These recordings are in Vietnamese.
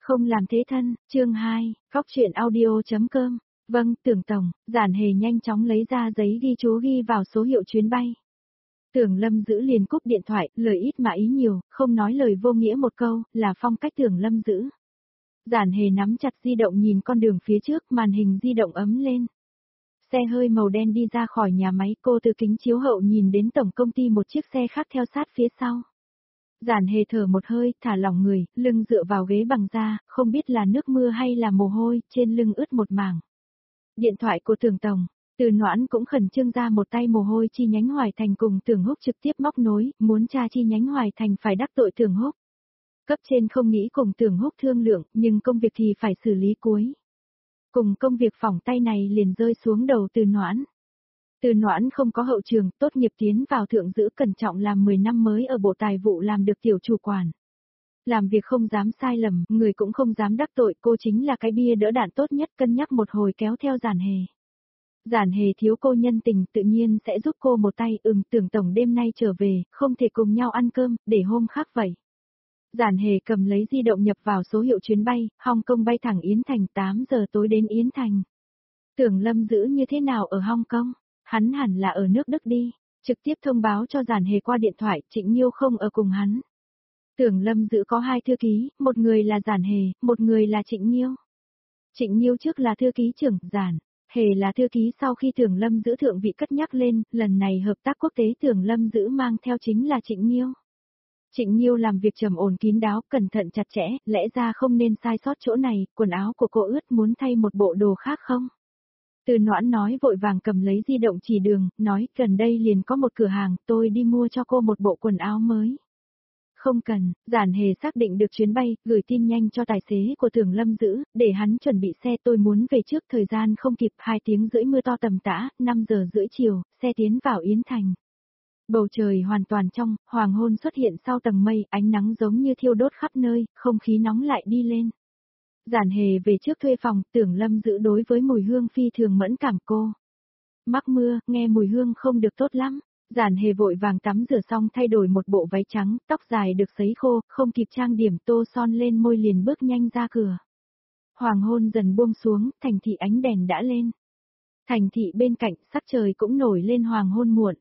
Không làm thế thân, chương 2, Cóc truyện audio.com. Vâng, Tưởng Tổng, Giản Hề nhanh chóng lấy ra giấy ghi chú ghi vào số hiệu chuyến bay. Tưởng Lâm Dữ liền cúp điện thoại, lời ít mà ý nhiều, không nói lời vô nghĩa một câu, là phong cách Tưởng Lâm Dữ. Giản Hề nắm chặt di động nhìn con đường phía trước, màn hình di động ấm lên. Xe hơi màu đen đi ra khỏi nhà máy, cô từ kính chiếu hậu nhìn đến tổng công ty một chiếc xe khác theo sát phía sau. Giản Hề thở một hơi, thả lỏng người, lưng dựa vào ghế bằng da, không biết là nước mưa hay là mồ hôi, trên lưng ướt một mảng. Điện thoại của Tưởng Tổng, Từ Noãn cũng khẩn trương ra một tay mồ hôi chi nhánh Hoài Thành cùng Tưởng Húc trực tiếp móc nối, muốn tra chi nhánh Hoài Thành phải đắc tội Tưởng Húc. Cấp trên không nghĩ cùng Tưởng Húc thương lượng, nhưng công việc thì phải xử lý cuối. Cùng công việc phỏng tay này liền rơi xuống đầu Từ Noãn. Từ Noãn không có hậu trường, tốt nghiệp tiến vào thượng giữ cẩn trọng làm 10 năm mới ở bộ tài vụ làm được tiểu chủ quản. Làm việc không dám sai lầm, người cũng không dám đắc tội, cô chính là cái bia đỡ đạn tốt nhất, cân nhắc một hồi kéo theo Giản Hề. Giản Hề thiếu cô nhân tình, tự nhiên sẽ giúp cô một tay, Tưởng Tổng đêm nay trở về, không thể cùng nhau ăn cơm, để hôm khác vậy. Giản Hề cầm lấy di động nhập vào số hiệu chuyến bay, Hong Kong bay thẳng Yến Thành 8 giờ tối đến Yến Thành. Tưởng Lâm Dữ như thế nào ở Hong Kong? Hắn hẳn là ở nước Đức đi, trực tiếp thông báo cho Giản Hề qua điện thoại, Trịnh Nhiêu không ở cùng hắn. Tưởng Lâm Dữ có hai thư ký, một người là Giản Hề, một người là Trịnh Nhiêu. Trịnh Nhiêu trước là thư ký trưởng, Giản Hề là thư ký sau khi Tưởng Lâm Dữ thượng vị cất nhắc lên, lần này hợp tác quốc tế Tưởng Lâm Dữ mang theo chính là Trịnh Nhiêu. Trịnh Nhiêu làm việc trầm ổn kín đáo, cẩn thận chặt chẽ, lẽ ra không nên sai sót chỗ này, quần áo của cô ướt muốn thay một bộ đồ khác không? Từ Noãn nói vội vàng cầm lấy di động chỉ đường, nói gần đây liền có một cửa hàng, tôi đi mua cho cô một bộ quần áo mới. Không cần, Giản Hề xác định được chuyến bay, gửi tin nhanh cho tài xế của Tưởng Lâm Dữ, để hắn chuẩn bị xe, tôi muốn về trước, thời gian không kịp, 2 tiếng rưỡi mưa to tầm tã, 5 giờ rưỡi chiều, xe tiến vào Yến Thành. Bầu trời hoàn toàn trong, hoàng hôn xuất hiện sau tầng mây, ánh nắng giống như thiêu đốt khắp nơi, không khí nóng lại đi lên. Giản Hề về trước thuê phòng, Tưởng Lâm Dữ đối với mùi hương phi thường mẫn cảm cô. Mắc mưa, nghe mùi hương không được tốt lắm. Giản Hề vội vàng tắm rửa xong thay đổi một bộ váy trắng, tóc dài được sấy khô, không kịp trang điểm, tô son lên môi liền bước nhanh ra cửa. Hoàng hôn dần buông xuống, thành thị ánh đèn đã lên. Thành thị bên cạnh, sắc trời cũng nổi lên hoàng hôn muộn.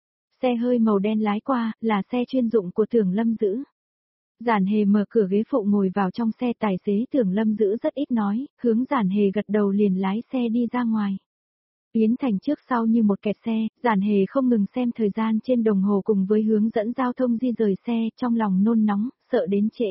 Xe hơi màu đen lái qua, là xe chuyên dụng của Tưởng Lâm Dữ. Giản Hề mở cửa ghế phụ ngồi vào trong xe, tài xế Tưởng Lâm Dữ rất ít nói, hướng Giản Hề gật đầu liền lái xe đi ra ngoài. Yến Thành trước sau như một kẹt xe, Giản Hề không ngừng xem thời gian trên đồng hồ cùng với hướng dẫn giao thông di rời xe, trong lòng nôn nóng, sợ đến trễ.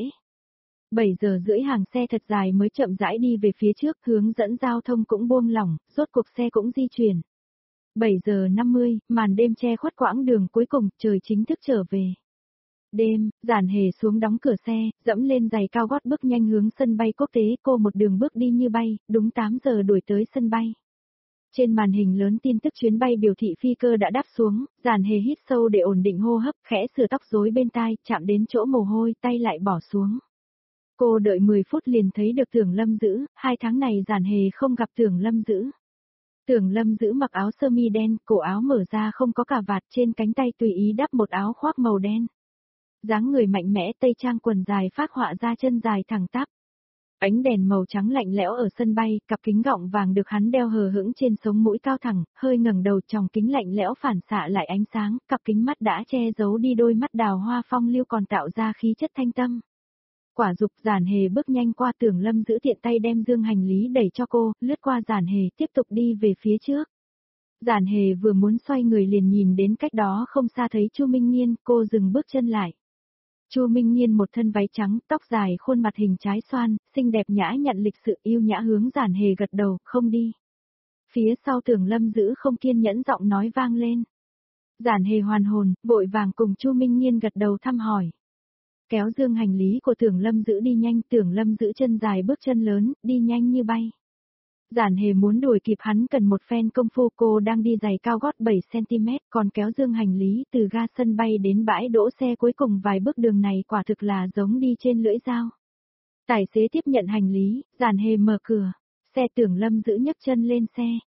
7 giờ rưỡi hàng xe thật dài mới chậm rãi đi về phía trước, hướng dẫn giao thông cũng buông lỏng, rốt cuộc xe cũng di chuyển. 7 giờ 50, màn đêm che khuất quãng đường cuối cùng, trời chính thức trở về. Đêm, Giản Hề xuống đóng cửa xe, dẫm lên giày cao gót bước nhanh hướng sân bay quốc tế, cô một đường bước đi như bay, đúng 8 giờ đuổi tới sân bay. Trên màn hình lớn tin tức chuyến bay biểu thị phi cơ đã đáp xuống, Giản Hề hít sâu để ổn định hô hấp, khẽ sửa tóc rối bên tai, chạm đến chỗ mồ hôi, tay lại bỏ xuống. Cô đợi 10 phút liền thấy được Tưởng Lâm Dữ, 2 tháng này Giản Hề không gặp Tưởng Lâm Dữ. Tưởng Lâm Dữ mặc áo sơ mi đen, cổ áo mở ra không có cà vạt, trên cánh tay tùy ý đắp một áo khoác màu đen. Dáng người mạnh mẽ, tây trang quần dài phác họa ra chân dài thẳng tắp. Ánh đèn màu trắng lạnh lẽo ở sân bay, cặp kính gọng vàng được hắn đeo hờ hững trên sống mũi cao thẳng, hơi ngẩng đầu, tròng kính lạnh lẽo phản xạ lại ánh sáng, cặp kính mắt đã che giấu đi đôi mắt đào hoa phong lưu còn tạo ra khí chất thanh tâm. Quả dục, Giản Hề bước nhanh qua, Tưởng Lâm Dữ tiện tay đem dương hành lý đẩy cho cô, lướt qua Giản Hề, tiếp tục đi về phía trước. Giản Hề vừa muốn xoay người liền nhìn đến cách đó không xa thấy Chu Minh Nghiên, cô dừng bước chân lại. Chu Minh Nghiên một thân váy trắng, tóc dài, khuôn mặt hình trái xoan, xinh đẹp nhã nhặn lịch sự, yêu nhã hướng Giản Hề gật đầu, không đi. Phía sau Tưởng Lâm Dữ không kiên nhẫn giọng nói vang lên. Giản Hề hoàn hồn, vội vàng cùng Chu Minh Nghiên gật đầu thăm hỏi. Kéo dương hành lý của Tưởng Lâm Dữ đi nhanh, Tưởng Lâm Dữ chân dài bước chân lớn, đi nhanh như bay. Giản Hề muốn đuổi kịp hắn cần một phen công phu, cô đang đi giày cao gót 7cm, còn kéo dương hành lý từ ga sân bay đến bãi đỗ xe, cuối cùng vài bước đường này quả thực là giống đi trên lưỡi dao. Tài xế tiếp nhận hành lý, Giản Hề mở cửa, xe Tưởng Lâm Dữ nhấc chân lên xe,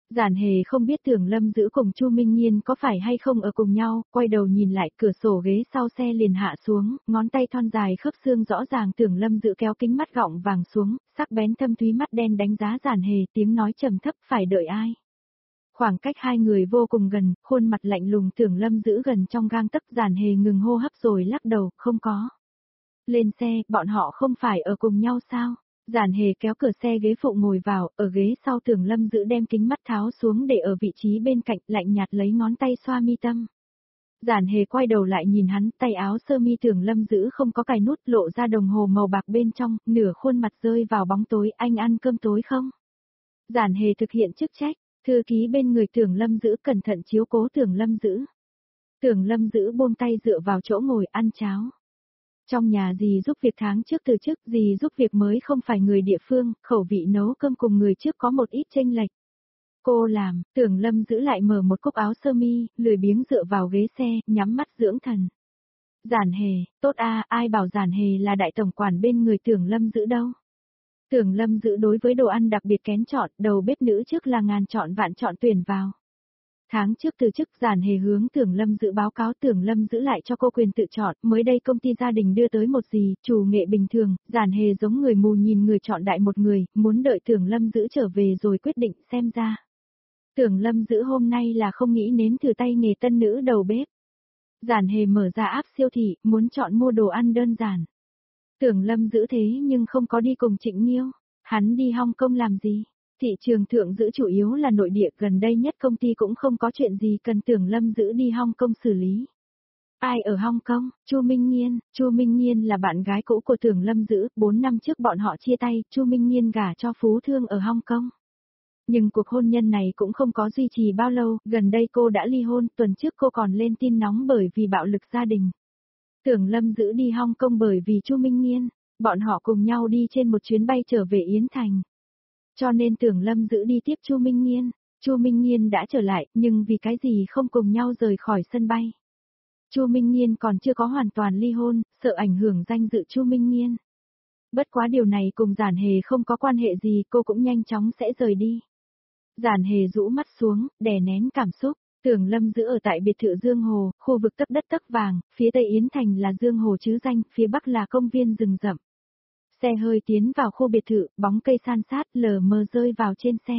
Giản Hề không biết Tưởng Lâm Dữ cùng Chu Minh Nhiên có phải hay không ở cùng nhau, quay đầu nhìn lại cửa sổ ghế sau xe liền hạ xuống, ngón tay thon dài khớp xương rõ ràng. Tưởng Lâm Dữ kéo kính mắt gọng vàng xuống, sắc bén thâm thúy mắt đen đánh giá Giản Hề, tiếng nói trầm thấp, phải đợi ai. Khoảng cách hai người vô cùng gần, khuôn mặt lạnh lùng. Tưởng Lâm Dữ gần trong gang tấc. Giản Hề ngừng hô hấp rồi lắc đầu, không có. Lên xe, bọn họ không phải ở cùng nhau sao? Giản Hề kéo cửa xe ghế phụ ngồi vào, ở ghế sau Tưởng Lâm Dữ đem kính mắt tháo xuống để ở vị trí bên cạnh, lạnh nhạt lấy ngón tay xoa mi tâm. Giản Hề quay đầu lại nhìn hắn, tay áo sơ mi Tưởng Lâm Dữ không có cài nút, lộ ra đồng hồ màu bạc bên trong, nửa khuôn mặt rơi vào bóng tối. Anh ăn cơm tối không? Giản Hề thực hiện chức trách, thư ký bên người Tưởng Lâm Dữ cẩn thận chiếu cố Tưởng Lâm Dữ. Tưởng Lâm Dữ buông tay dựa vào chỗ ngồi ăn cháo. Trong nhà dì giúp việc tháng trước từ chức, dì giúp việc mới không phải người địa phương, khẩu vị nấu cơm cùng người trước có một ít chênh lệch. Cô làm, Tưởng Lâm Dữ lại mở một cúc áo sơ mi, lười biếng dựa vào ghế xe, nhắm mắt dưỡng thần. Giản Hề, tốt ai bảo Giản Hề là đại tổng quản bên người Tưởng Lâm Dữ đâu. Tưởng Lâm Dữ đối với đồ ăn đặc biệt kén chọn, đầu bếp nữ trước là ngàn chọn vạn chọn tuyển vào. Tháng trước từ chức, Giản Hề hướng Tưởng Lâm Dữ báo cáo. Tưởng Lâm Dữ lại cho cô quyền tự chọn, mới đây công ty gia đình đưa tới một dì, chủ nghệ bình thường. Giản Hề giống người mù nhìn người chọn đại một người, muốn đợi Tưởng Lâm Dữ trở về rồi quyết định. Xem ra Tưởng Lâm Dữ hôm nay là không nghĩ nếm thử tay nghề tân nữ đầu bếp. Giản Hề mở ra app siêu thị, muốn chọn mua đồ ăn đơn giản. Tưởng Lâm Dữ thế nhưng không có đi cùng Trịnh Nghiêu, hắn đi Hong Kong làm gì? Thị trường thượng giữ chủ yếu là nội địa, gần đây nhất công ty cũng không có chuyện gì cần Tưởng Lâm Dữ đi Hong Kong xử lý. Ai ở Hong Kong? Chu Minh Nhiên. Chu Minh Nhiên là bạn gái cũ của Tưởng Lâm Dữ, 4 năm trước bọn họ chia tay, Chu Minh Nhiên gả cho Phú Thương ở Hong Kong. Nhưng cuộc hôn nhân này cũng không có duy trì bao lâu, gần đây cô đã ly hôn, tuần trước cô còn lên tin nóng bởi vì bạo lực gia đình. Tưởng Lâm Dữ đi Hong Kong bởi vì Chu Minh Nhiên, bọn họ cùng nhau đi trên một chuyến bay trở về Yến Thành. Cho nên Tưởng Lâm Dữ đi tiếp Chu Minh Nhiên. Chu Minh Nhiên đã trở lại, nhưng vì cái gì không cùng nhau rời khỏi sân bay. Chu Minh Nhiên còn chưa có hoàn toàn ly hôn, sợ ảnh hưởng danh dự Chu Minh Nhiên. Bất quá điều này cùng Giản Hề không có quan hệ gì, cô cũng nhanh chóng sẽ rời đi. Giản Hề rũ mắt xuống, đè nén cảm xúc. Tưởng Lâm Dữ ở tại biệt thự Dương Hồ, khu vực tấp đất tấp vàng, phía tây Yến Thành là Dương Hồ chứ danh, phía bắc là công viên rừng rậm. Xe hơi tiến vào khu biệt thự, bóng cây san sát lờ mờ rơi vào trên xe.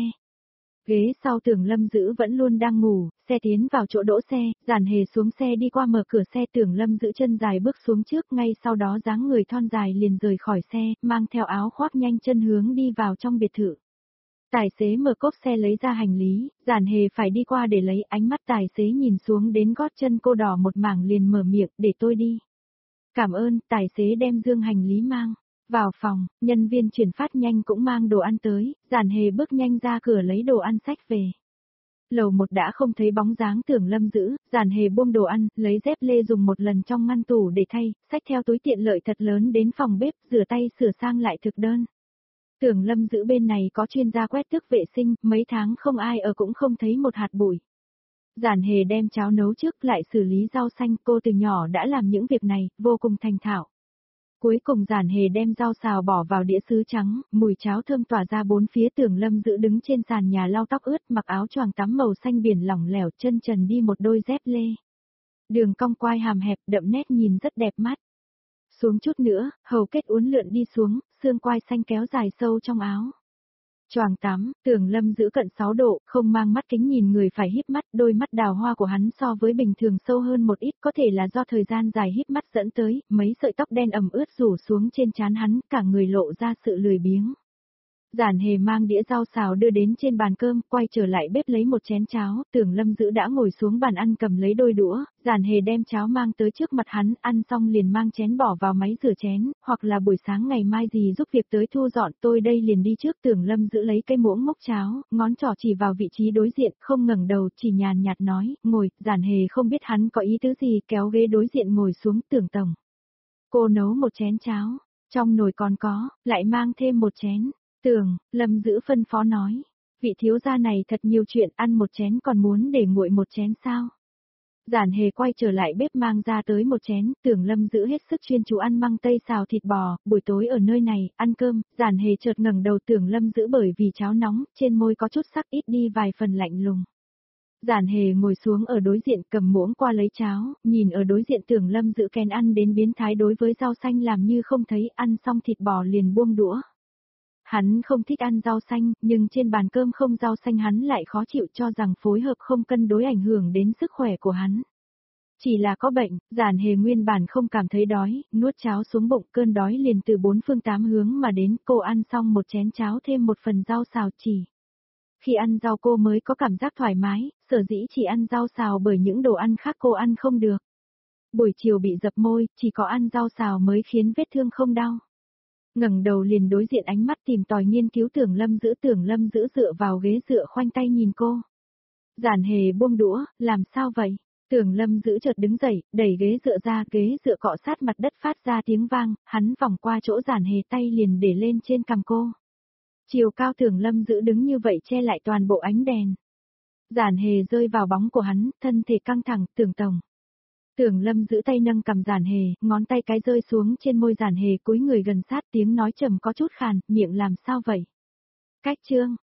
Ghế sau Tưởng Lâm Dữ vẫn luôn đang ngủ, xe tiến vào chỗ đỗ xe, Giản Hề xuống xe đi qua mở cửa xe. Tưởng Lâm Dữ chân dài bước xuống trước, ngay sau đó dáng người thon dài liền rời khỏi xe, mang theo áo khoác nhanh chân hướng đi vào trong biệt thự. Tài xế mở cốp xe lấy ra hành lý, Giản Hề phải đi qua để lấy, ánh mắt tài xế nhìn xuống đến gót chân cô đỏ một mảng liền mở miệng, để tôi đi. Cảm ơn, tài xế đem dương hành lý mang. Vào phòng, nhân viên chuyển phát nhanh cũng mang đồ ăn tới, Giản Hề bước nhanh ra cửa lấy đồ ăn xách về. Lầu 1 đã không thấy bóng dáng Tưởng Lâm Dữ, Giản Hề buông đồ ăn, lấy dép lê dùng một lần trong ngăn tủ để thay, xách theo túi tiện lợi thật lớn đến phòng bếp, rửa tay sửa sang lại thực đơn. Tưởng Lâm Dữ bên này có chuyên gia quét tước vệ sinh, mấy tháng không ai ở cũng không thấy một hạt bụi. Giản Hề đem cháo nấu trước lại xử lý rau xanh, cô từ nhỏ đã làm những việc này, vô cùng thành thạo. Cuối cùng Giản Hề đem rau xào bỏ vào đĩa sứ trắng, mùi cháo thơm tỏa ra bốn phía. Tưởng Lâm Dữ đứng trên sàn nhà lau tóc ướt, mặc áo choàng tắm màu xanh biển lỏng lẻo, chân trần đi một đôi dép lê. Đường cong quai hàm hẹp, đậm nét nhìn rất đẹp mắt. Xuống chút nữa, hầu kết uốn lượn đi xuống, xương quai xanh kéo dài sâu trong áo. Choàng tắm, Tưởng Lâm Dữ cận 6 độ, không mang mắt kính nhìn người phải híp mắt, đôi mắt đào hoa của hắn so với bình thường sâu hơn một ít, có thể là do thời gian dài híp mắt dẫn tới, mấy sợi tóc đen ẩm ướt rủ xuống trên trán hắn, cả người lộ ra sự lười biếng. Giản Hề mang đĩa rau xào đưa đến trên bàn cơm, quay trở lại bếp lấy một chén cháo. Tưởng Lâm Dữ đã ngồi xuống bàn ăn cầm lấy đôi đũa, Giản Hề đem cháo mang tới trước mặt hắn, ăn xong liền mang chén bỏ vào máy rửa chén, hoặc là buổi sáng ngày mai gì giúp việc tới thu dọn, tôi đây liền đi trước. Tưởng Lâm Dữ lấy cây muỗng múc cháo, ngón trỏ chỉ vào vị trí đối diện, không ngẩng đầu, chỉ nhàn nhạt nói, ngồi. Giản Hề không biết hắn có ý tứ gì, kéo ghế đối diện ngồi xuống. Tưởng tổng, cô nấu một chén cháo, trong nồi còn có, lại mang thêm một chén. Tưởng Lâm Dữ phân phó nói, vị thiếu gia này thật nhiều chuyện, ăn một chén còn muốn để nguội một chén sao? Giản Hề quay trở lại bếp mang ra tới một chén, Tưởng Lâm giữ hết sức chuyên chú ăn măng tây xào thịt bò, buổi tối ở nơi này, ăn cơm, Giản Hề chợt ngẩng đầu Tưởng Lâm giữ bởi vì cháo nóng, trên môi có chút sắc ít đi vài phần lạnh lùng. Giản Hề ngồi xuống ở đối diện cầm muỗng qua lấy cháo, nhìn ở đối diện Tưởng Lâm giữ kén ăn đến biến thái đối với rau xanh làm như không thấy, ăn xong thịt bò liền buông đũa. Hắn không thích ăn rau xanh, nhưng trên bàn cơm không rau xanh hắn lại khó chịu cho rằng phối hợp không cân đối ảnh hưởng đến sức khỏe của hắn. Chỉ là có bệnh, Giản Hề nguyên bản không cảm thấy đói, nuốt cháo xuống bụng cơn đói liền từ bốn phương tám hướng mà đến, cô ăn xong một chén cháo thêm một phần rau xào chỉ. Khi ăn rau cô mới có cảm giác thoải mái, sở dĩ chỉ ăn rau xào bởi những đồ ăn khác cô ăn không được. Buổi chiều bị dập môi, chỉ có ăn rau xào mới khiến vết thương không đau. Ngẩng đầu liền đối diện ánh mắt tìm tòi nghiên cứu Tưởng Lâm giữ dựa vào ghế dựa khoanh tay nhìn cô. Giản Hề buông đũa, làm sao vậy? Tưởng Lâm giữ chợt đứng dậy, đẩy ghế dựa ra, ghế dựa cọ sát mặt đất phát ra tiếng vang, hắn vòng qua chỗ Giản Hề tay liền để lên trên cằm cô. Chiều cao Tưởng Lâm giữ đứng như vậy che lại toàn bộ ánh đèn. Giản Hề rơi vào bóng của hắn, thân thể căng thẳng, Tưởng tổng. Tưởng Lâm giữ tay nâng cầm Giản Hề, ngón tay cái rơi xuống trên môi Giản Hề cúi người gần sát tiếng nói trầm có chút khàn, miệng làm sao vậy? Cách trương,